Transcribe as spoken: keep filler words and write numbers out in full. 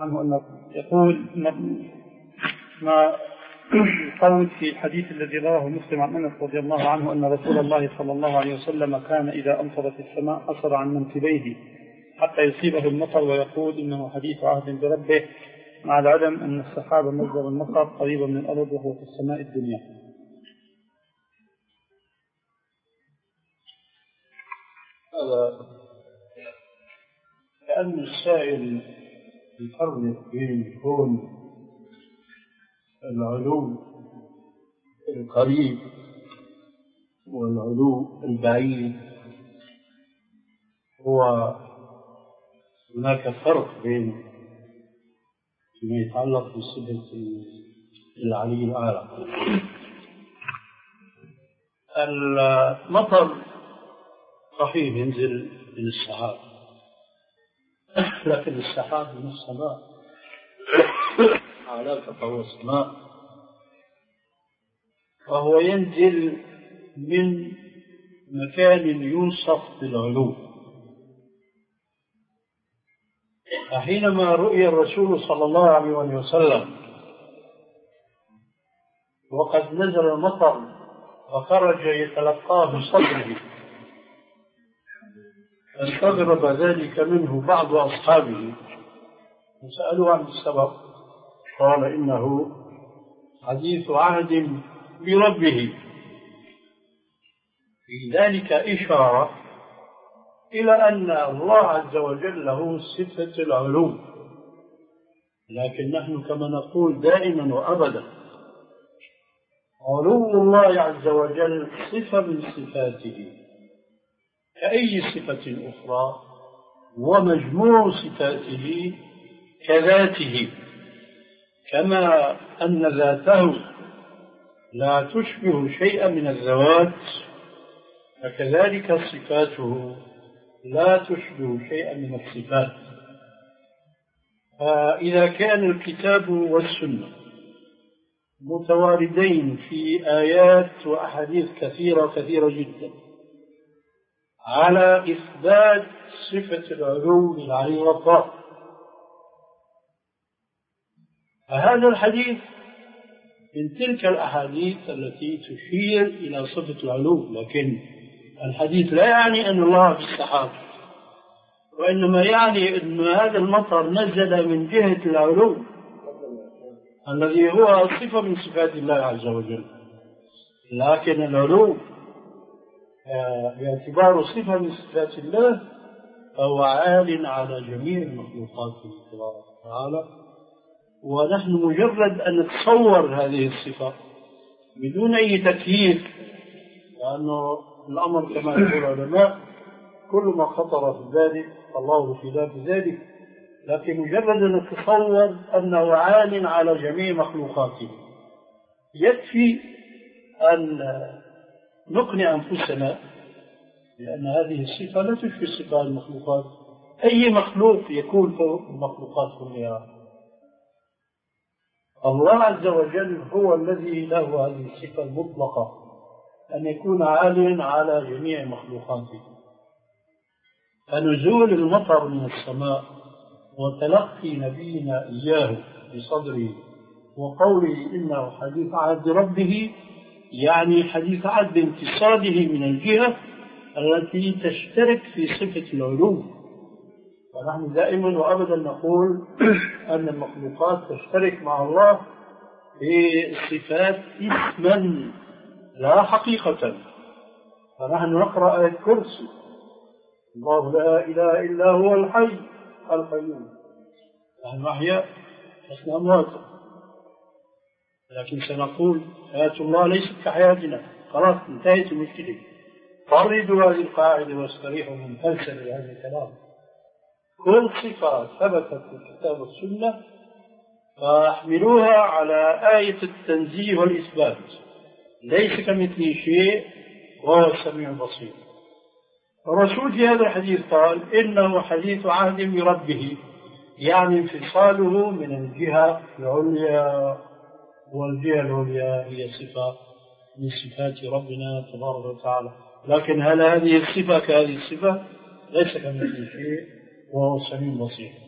عنه أن يقول ما قول في الحديث الذي رواه مسلم عن أنس رضي الله عنه أن رسول الله صلى الله عليه وسلم كان إذا أمطرت السماء حصر عن منكبيه حتى يصيبه المطر، ويقول إنه حديث عهد بربه، مع العلم أن السحاب مصدر المطر قريبا من الأرض وهو في السماء الدنيا. هذا كأن السائل يفرق بين الكون العلو القريب والعلو البعيد. هو هناك فرق بين فيما يتعلق بصفة العلي الأعلى. المطر صحيح ينزل من السحاب، لكن السحاب من السماء آلاف فوق السماء، وهو ينزل من مكان يوصف بالعلو. فحينما رؤي الرسول صلى الله عليه وسلم وقد نزل المطر وخرج يتلقاه بصدره، استغرب ذلك منه بعض أصحابه وسألوا عن السبب، قال إنه حديث عهد بربه. في ذلك إشارة إلى أن الله عز وجل له صفة العلو، لكن نحن كما نقول دائما وأبدا علو الله عز وجل صفة من صفاته كأي صفة أخرى، ومجموع صفاته كذاته، كما أن ذاته لا تشبه شيئا من الذوات، فكذلك صفاته لا تشبه شيئا من الصفات. فإذا كان الكتاب والسنة متواردين في آيات وأحاديث كثيرة كثيرة جدا على إثبات صفة العلو للعلي والله، فهذا الحديث من تلك الأحاديث التي تشير إلى صفة العلو. لكن الحديث لا يعني أن الله في السحاب، وإنما يعني أن هذا المطر نزل من جهة العلو الذي هو صفة من صفات الله عز وجل. لكن العلو باعتبار صفة من صفات الله فهو عال على جميع المخلوقات تبارك وتعالى، ونحن مجرد أن نتصور هذه الصفة بدون أي تكييف، لأنه الأمر كما يقول العلماء كل ما خطر في ذلك الله في ذات ذلك، لكن مجرد أن نتصور أنه عال على جميع مخلوقاته يكفي أن نقنع أنفسنا لأن هذه الصفة لا تشبه صفة المخلوقات. أي مخلوق يكون فوق المخلوقات كلها؟ الله عز وجل هو الذي له هذه الصفة المطلقة أن يكون عاليا على جميع مخلوقاته. فنزول المطر من السماء وتلقي نبينا إياه بصدره وقوله إنه حديث عهد ربه يعني حديث عهد انتصاده من الجهة التي تشترك في صفة العلو. ونحن دائما وأبدا نقول أن المخلوقات تشترك مع الله في صفات اسما لا حقيقة. فنحن نقرأ آية الكرسي الله لا إله إلا هو الحي القيوم، نحن أحياء لسنا أمواتا، لكن سنقول حياة الله ليست كحياتنا، خلاص انتهت المشكلة. فردوا هذه القاعدة واستريحوا من فلسفة هذا الكلام. كل صفة ثبتت في الكتاب والسنة فاحملوها على آية التنزيه والإثبات، ليس كمثله شيء وهو السميع البصير. الرسول في هذا الحديث قال إنه حديث عهد بربه، يعني انفصاله من الجهة العليا، والجهة العليا هي صفة من صفات ربنا تبارك وتعالى. لكن هل هذه الصفة كهذه الصفة؟ ليس كمثله شيء وهو السميع البصير.